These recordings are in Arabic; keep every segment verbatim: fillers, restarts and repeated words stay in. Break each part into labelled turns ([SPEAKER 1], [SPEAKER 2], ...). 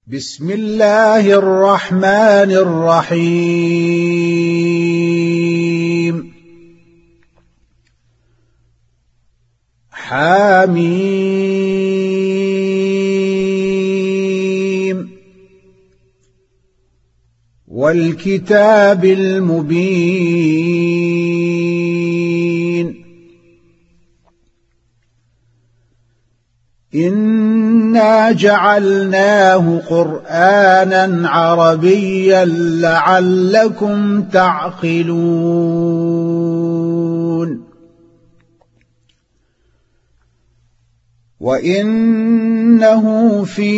[SPEAKER 1] بسم الله الرحمن الرحيم حميم والكتاب المبين إنا جعلناه قرآنا عربيا لعلكم تعقلون وإنه في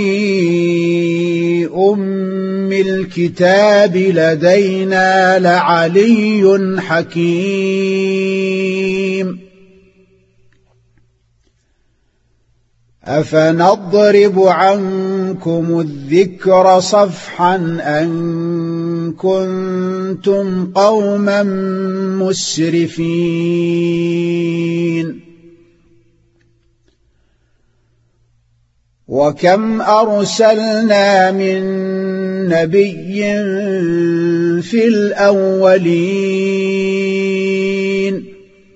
[SPEAKER 1] أم الكتاب لدينا لعلي حكيم أفنضرب عنكم الذكر صفحا أن كنتم قوما مسرفين وكم أرسلنا من نبي في الأولين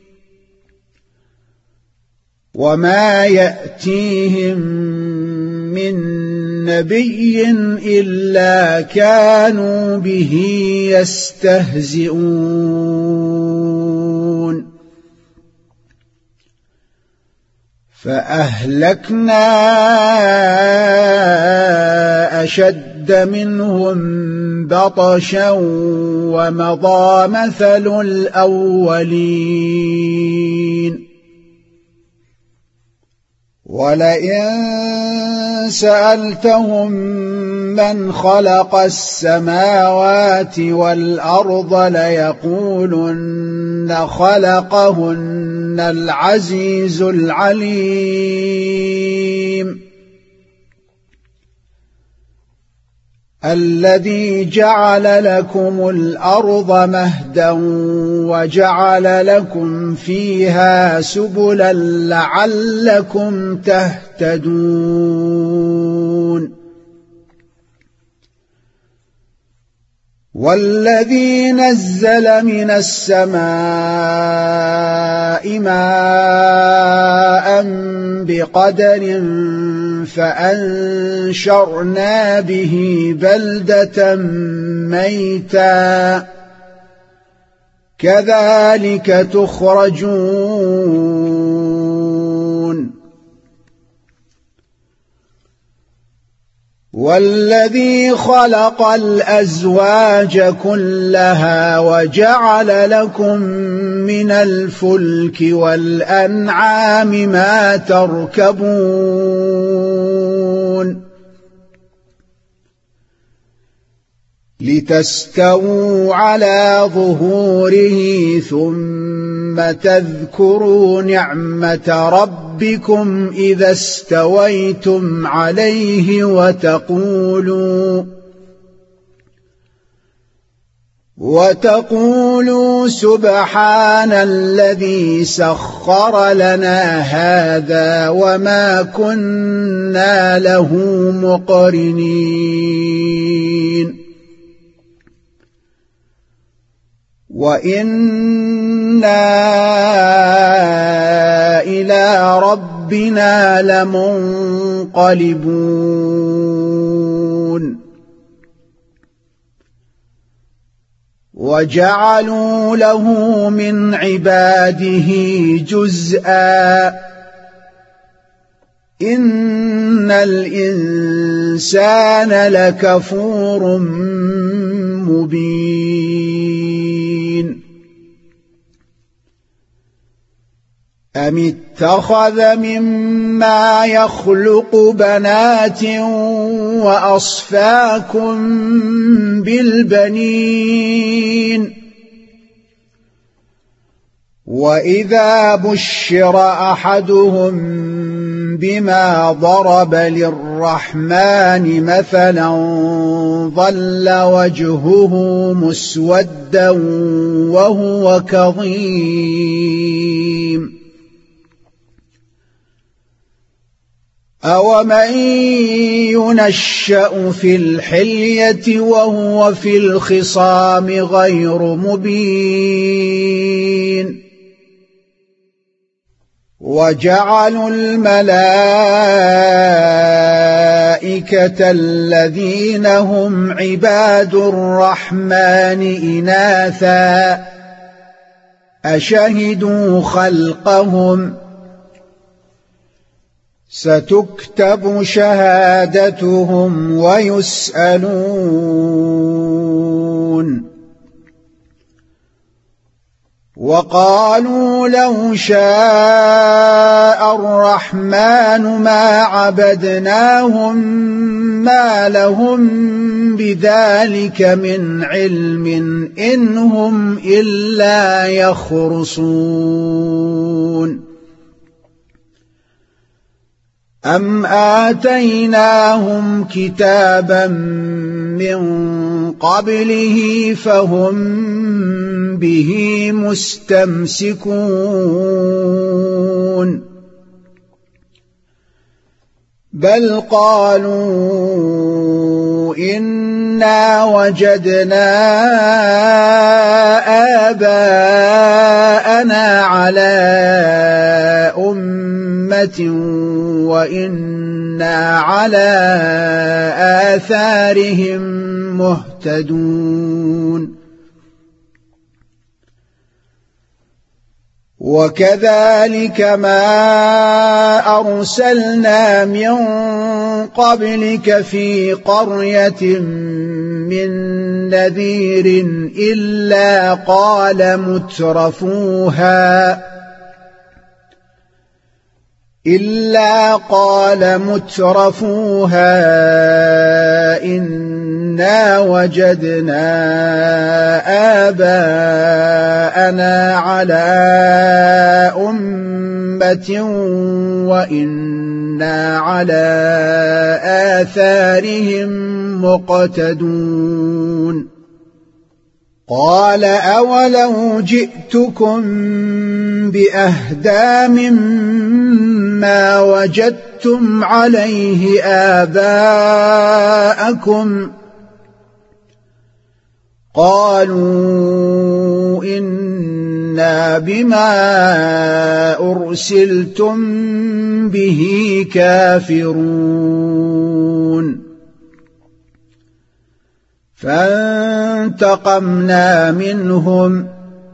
[SPEAKER 1] وما يأتيهم من نبي إلا كانوا به يستهزئون فأهلكنا أشد منهم بطشا ومضى مثل الأولين ولئن سألتهم من خلق السماوات والأرض ليقولن خلقهن العزيز العليم الذي جعل لكم الأرض مهدا وجعل لكم فيها سبلا لعلكم تهتدون والذي نزل من السماء ماء بقدر فأنشرنا به بلدة ميتا كذلك تخرجون والذي خلق الأزواج كلها وجعل لكم من الفلك والأنعام ما تركبون لتستووا على ظهوره ثم تذكروا نعمة ربكم إذا استويتم عليه وتقولوا وتقولوا سبحان الذي سخر لنا هذا وما كنا له مقرنين وإنا إلى ربنا لمنقلبون وجعلوا له من عباده جزءا إن الإنسان لكفور مبين أم اتخذ مما يخلق بنات وأصفاكم بالبنين وإذا بشر أحدهم بما ضرب للرحمن مثلا ظل وجهه مسودا وهو كظيم أَوَمَن يُنَشَّأُ فِي الْحِلْيَةِ وَهُوَ فِي الْخِصَامِ غَيْرُ مُبِينٍ وَجَعَلُوا الْمَلَائِكَةَ الَّذِينَ هُمْ عِبَادُ الرَّحْمَنِ إِنَاثًا أَشَهِدُوا خَلْقَهُمْ سَتُكْتَبُ شَهَادَتُهُمْ وَيُسْأَلُونَ وَقَالُوا لَوْ شَاءَ الرَّحْمَنُ مَا عَبَدْنَاهُمْ مَا لَهُم بِذَلِكَ مِنْ عِلْمٍ إِنْ هُمْ إِلَّا يَخْرُصُونَ أَمْ آتَيْنَاهُمْ كِتَابًا مِّن قَبْلِهِ فَهُمْ بِهِ مُسْتَمْسِكُونَ بَلْ قَالُوا إِنَّا وَجَدْنَا آبَاءَنَا عَلَىٰ أُمَّةٍ وَإِنَّا عَلَىٰ آثَارِهِم مُهْتَدُونَ وَكَذَلِكَ مَا أَرْسَلْنَا مِن قَبْلِكَ فِي قَرْيَةٍ مِّن نَّذِيرٍ إِلَّا قَالَ مُتْرَفُوهَا إِلَّا قَالَ مُتْرَفُوهَا إِنَّا وَجَدْنَا آبَاءَنَا عَلَىٰ أُمَّةٍ وَإِنَّا عَلَىٰ آثَارِهِم مُّقْتَدُونَ قَالَ أَوَلَوْ جِئْتُكُم بِأَهْدَىٰ مِمَّا وَجَدتُّمْ عَلَيْهِ آبَاءَكُمْ قَالُوا إِنَّا بِمَا أُرْسِلْتُم بِهِ كَافِرُونَ فَانتَقَمْنَا مِنْهُمْ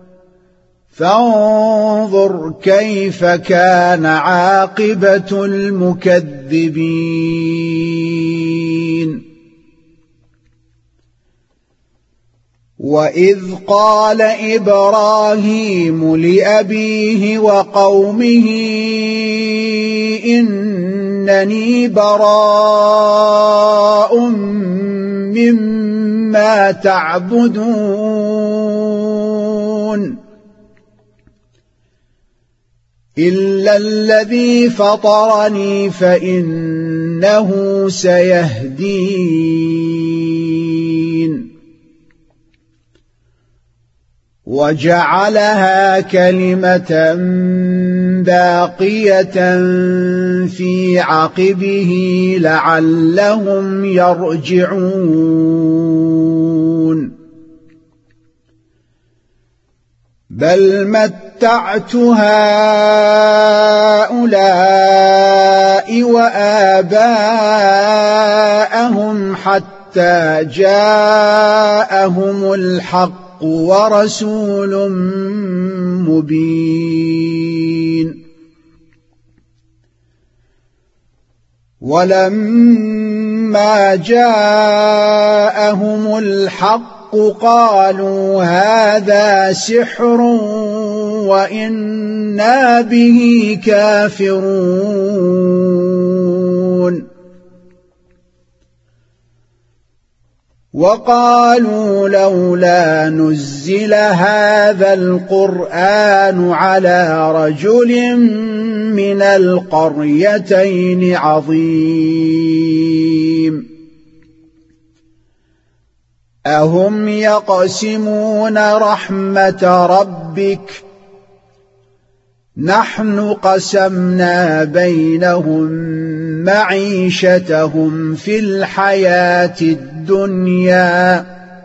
[SPEAKER 1] فَانظُرْ كَيْفَ كَانَ عَاقِبَةُ الْمُكَذِّبِينَ وَإِذْ قَالَ إِبْرَاهِيمُ لِأَبِيهِ وَقَوْمِهِ إِنَّنِي بَرَاءٌ مِّمَّا تَعْبُدُونَ إِلَّا الَّذِي فَطَرَنِي فَإِنَّهُ سَيَهْدِينِ وَجَعَلَهَا كَلِمَةً بَاقِيَةً فِي عَقِبِهِ لَعَلَّهُمْ يَرْجِعُونَ بَلْ مَتَّعْتُ هَٰؤُلَاءِ وَآبَاءَهُمْ حَتَّىٰ جَاءَهُمُ الْحَقُّ وَرَسُولٌ مُّبِينٌ وَلَمَّا جَاءَهُمُ الْحَقُّ قَالُوا هَٰذَا سِحْرٌ وَإِنَّا بِهِ كَافِرُونَ وَقَالُوا لَوْلَا نُزِّلَ هَٰذَا الْقُرْآنُ عَلَىٰ رَجُلٍ مِّنَ الْقَرْيَتَيْنِ عَظِيمٍ أَهُمْ يَقْسِمُونَ رَحْمَةَ رَبِّكَ نَحْنُ قَسَمْنَا بَيْنَهُم معيشتهم في الحياة الدنيا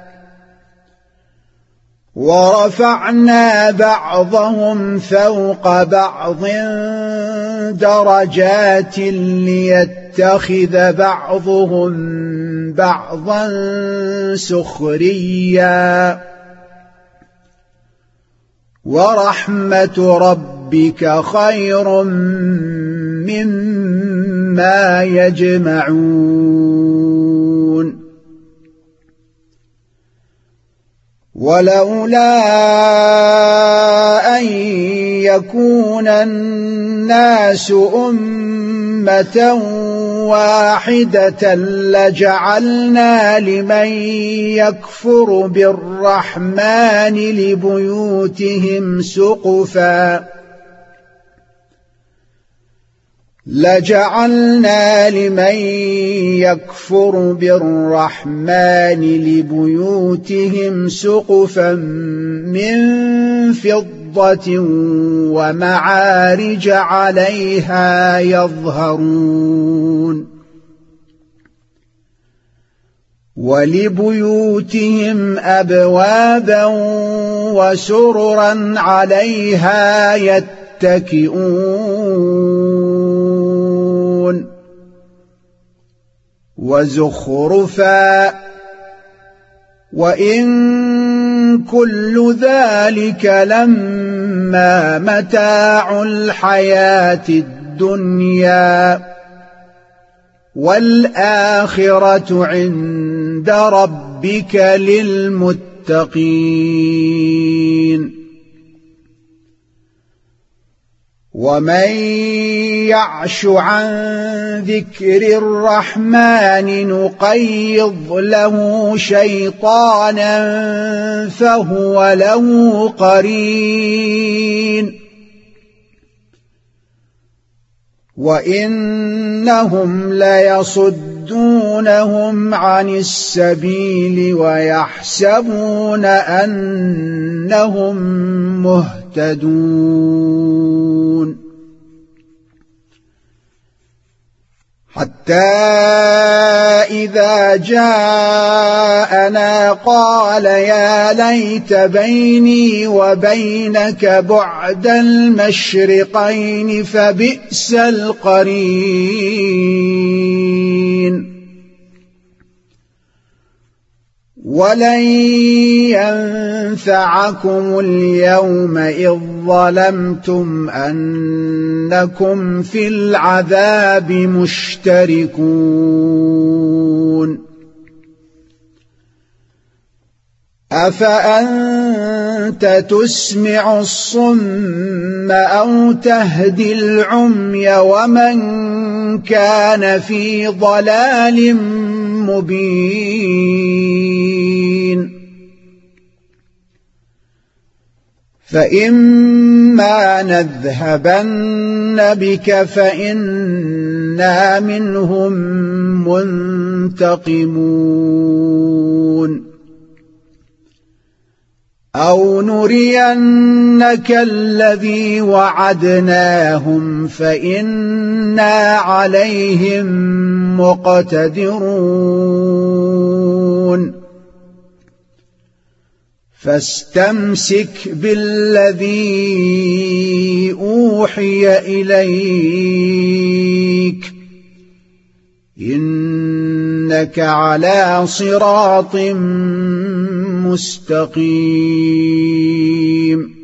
[SPEAKER 1] ورفعنا بعضهم فوق بعض درجات ليتخذ بعضهم بعضا سخريا ورحمة ربك خير مما يجمعون ولولا أن يكون الناس أمة واحدة لجعلنا لمن يكفر بالرحمن لبيوتهم سقفا لجعلنا لمن يكفر بالرحمن لبيوتهم سقفا من فضة ومعارج عليها يظهرون ولبيوتهم أبوابا وسررا عليها يتكئون وزخرفا وإن كل ذلك لما متاع الحياة الدنيا والآخرة عند ربك للمتقين ومن يعش عن ذكر الرحمن نقيض له شيطانا فهو له قرين وإنهم ليصدونهم عن السبيل ويحسبون أنهم مهتدون حتى إذا جاءنا قال يا ليت بيني وبينك بعد المشرقين فبئس القرين ولن ينفعكم اليوم إذ ظلمتم أنكم في العذاب مشتركون أفأنت تسمع الصم أو تهدي العمي ومن كان في ضلال مبين فإما نذهبن بك فإنا منهم منتقمون أو نرينك الذي وعدناهم فإنا عليهم مقتدرون فاستمسك بالذي أوحي إليك إنك على صراط مستقيم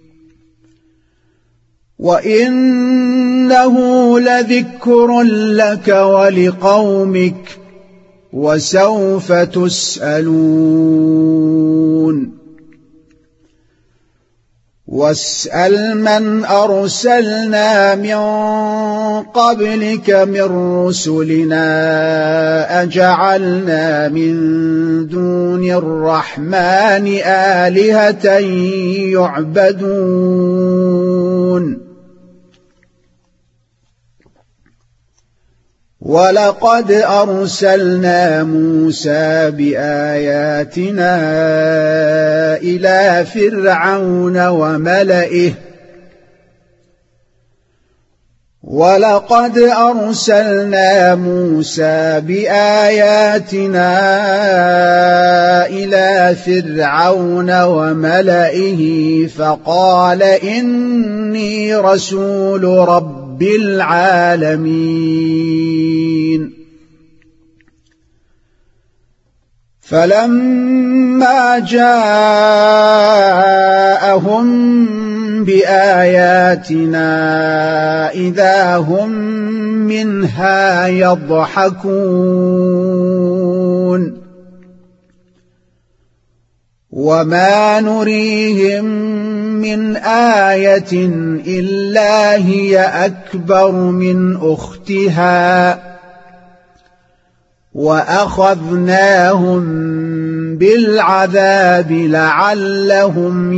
[SPEAKER 1] وإنه لذكر لك ولقومك وسوف تسألون واسأل من أرسلنا من قبلك من رسلنا أجعلنا من دون الرحمن آلهة يعبدون ولقد أرسلنا موسى بآياتنا إلى فرعون وملئه ولقد أرسلنا موسى بآياتنا إلى فرعون وملئه فقال إني رسول رب العالمين فلما جاءهم بآياتنا إذا هم منها يضحكون وما نريهم من آية إلا هي أكبر من أختها وأخذناهم بالعذاب لعلهم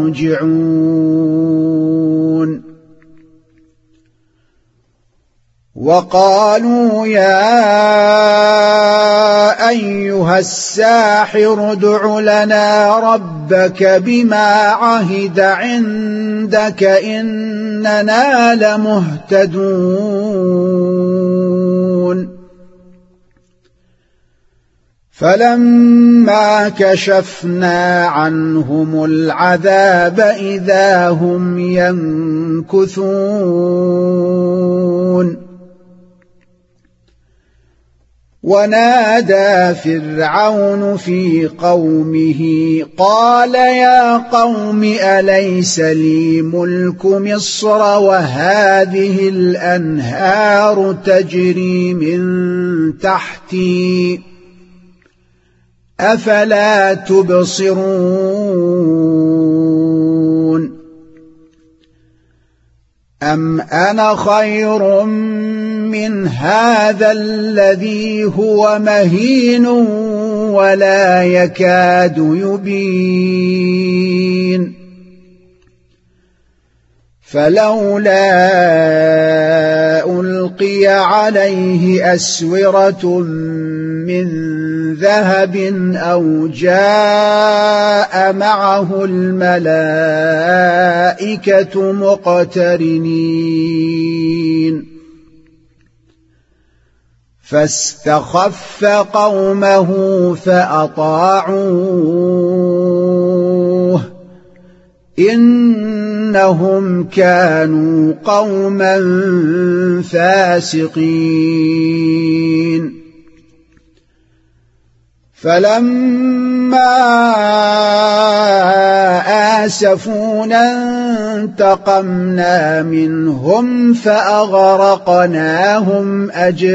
[SPEAKER 1] يرجعون وقالوا يا أيها الساحر ادع لنا ربك بما عهد عندك إننا لمهتدون فلما كشفنا عنهم العذاب إذا هم ينكثون ونادى فرعون في قومه قال يا قوم أليس لي ملك مصر وهذه الأنهار تجري من تحتي أفلا تبصرون أم أنا خير من هذا الذي هو مهين ولا يكاد يبين فلولا ألقي عليه أسورة من ذهب أو جاء معه الملائكة مقترنين فاستخف قومه فأطاعوه إنهم كانوا قوما فاسقين فلما آسفونا انتقمنا منهم فأغرقناهم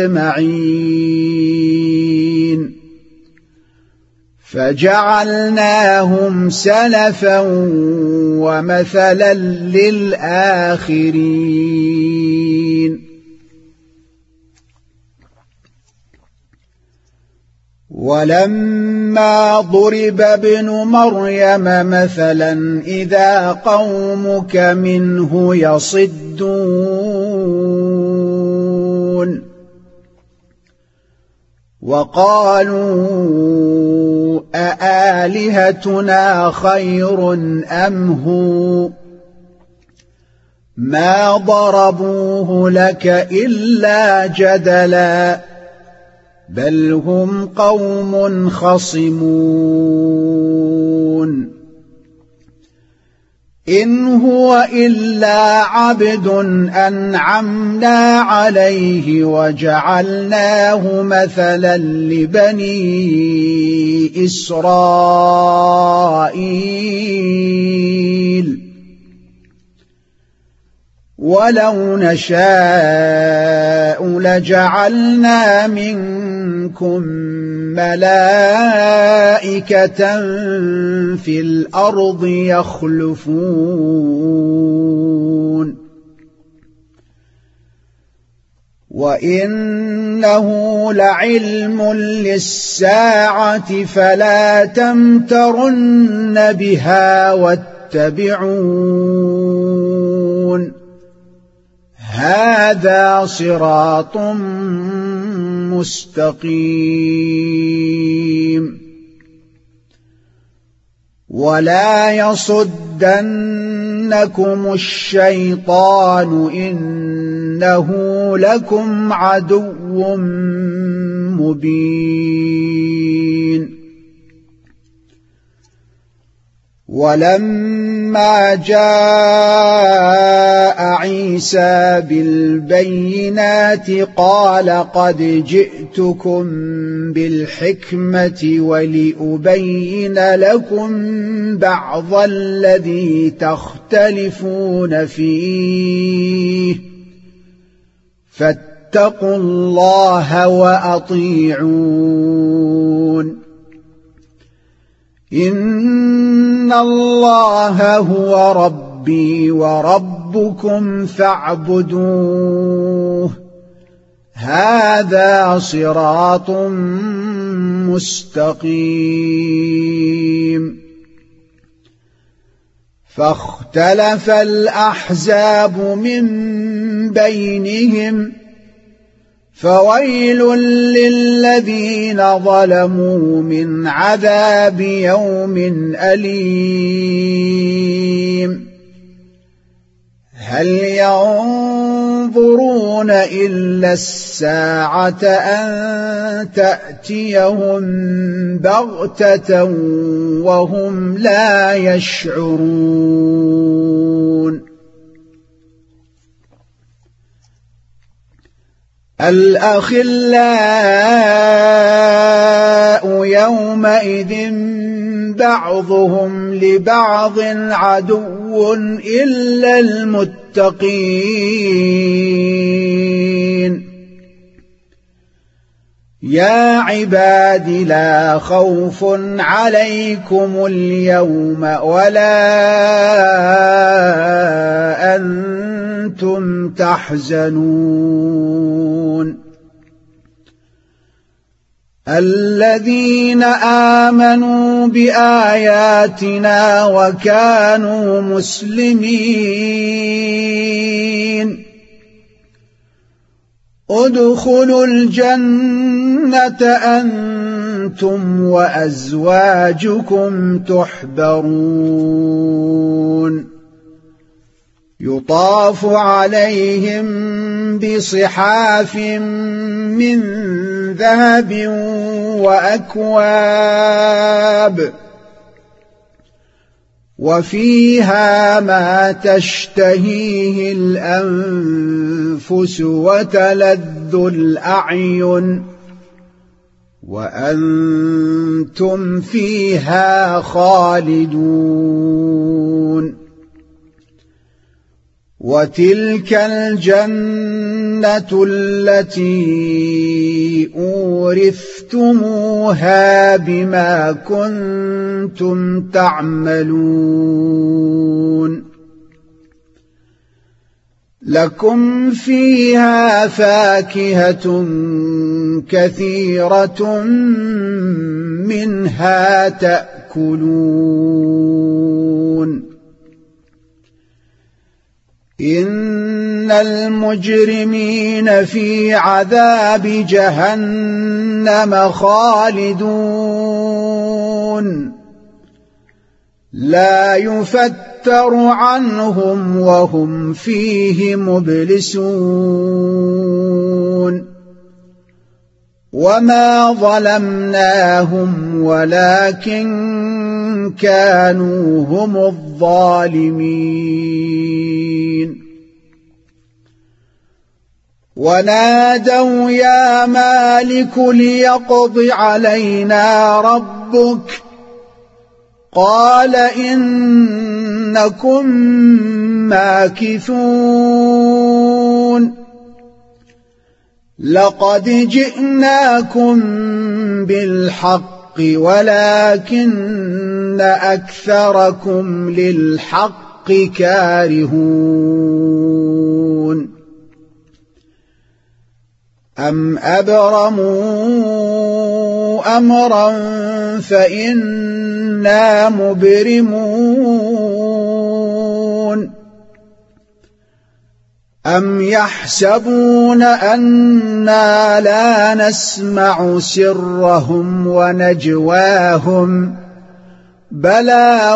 [SPEAKER 1] أجمعين فجعلناهم سلفا ومثلا للآخرين ولما ضرب ابن مريم مثلا إذا قومك منه يصدون وقالوا أآلهتنا خير أم هو ما ضربوه لك إلا جدلا بل هم قوم خصمون إن هو إلا عبد أنعمنا عليه وجعلناه مثلا لبني إسرائيل ولو نشاء لجعلنا منكم ملائكة في الأرض يخلفون وإنه لعلم للساعة فلا تمترن بها واتبعون هذا صراط مستقيم ولا يصدنكم الشيطان إنه إنه لكم عدو مبين. ولما جاء عيسى بالبينات قال قد جئتكم بالحكمة ولأبين لكم بعض الذي تختلفون فيه فاتقوا الله وأطيعون. إن الله هو ربي وربكم فاعبدوه هذا صراط مستقيم. فاختلف الأحزاب من بينهم فويل للذين ظلموا من عذاب يوم أليم. هل ينظرون إلا الساعة أن تأتيهم بغتة وهم لا يشعرون. الأخلاء يومئذ بعضهم لبعض عدو إلا المتقين. يا عباد لا خوف عليكم اليوم ولا أنتم تحزنون. الذين آمنوا بآياتنا وكانوا مسلمين ادخلوا الجنة أنتم وأزواجكم تحبرون يطاف عليهم بصحاف من ذهب وأكواب وفيها ما تشتهيه الأنفس وتلذ الأعين وأنتم فيها خالدون. وتلك الجنة التي أورثتموها بما كنتم تعملون لكم فيها فاكهة كثيرة منها تأكلون. إن المجرمين في عذاب جهنم خالدون لا يفتر عنهم وهم فيه مبلسون. وما ظلمناهم ولكن كانوا هم الظالمين. ونادوا يا مالك ليقض علينا ربك قال إنكم ماكثون. لقد جئناكم بالحق ولكن أكثركم للحق كارهون. أم أبرموا أمرا فإنا مبرمون. أم يحسبون أنا لا نسمع سرهم ونجواهم بلى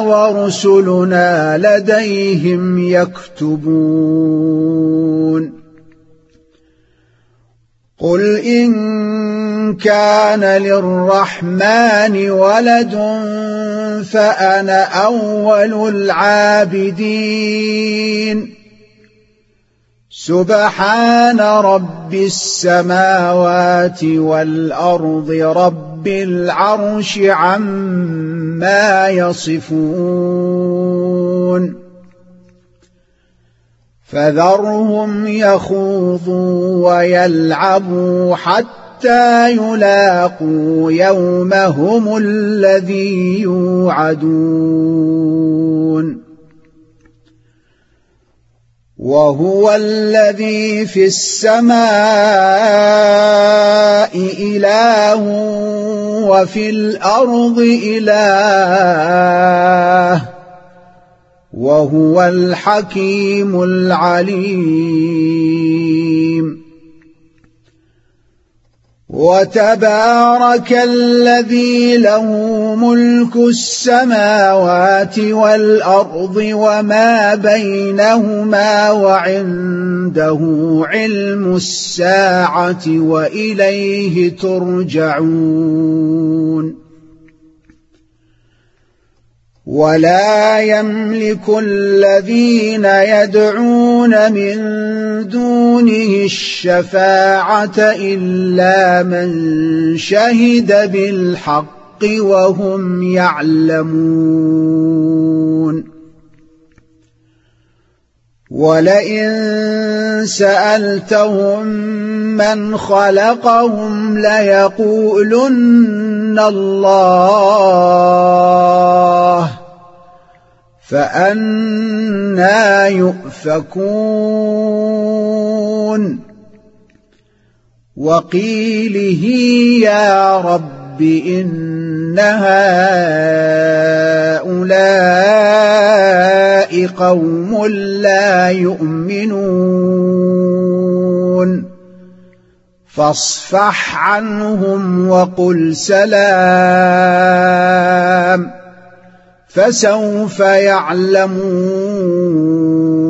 [SPEAKER 1] ورسلنا لديهم يكتبون. قل إن كان للرحمن ولد فأنا أول العابدين سبحان رب السماوات والأرض رب العرش عما يصفون فذرهم يخوضوا ويلعبوا حتى يلاقوا يومهم الذي يوعدون وهو الذي في السماء إله وفي الأرض إله وهو الحكيم العليم وتبارك الذي له ملك السماوات والأرض وما بينهما وعنده علم الساعة وإليه ترجعون ولا يملك الذين يدعون من دونه الشفاعة إلا من شهد بالحق وهم يعلمون ولئن سألتهم من خلقهم ليقولن الله فأنى يؤفكون وقيله يا رب إن هؤلاء قوم لا يؤمنون فاصفح عنهم وقل سلام فسوف يعلمون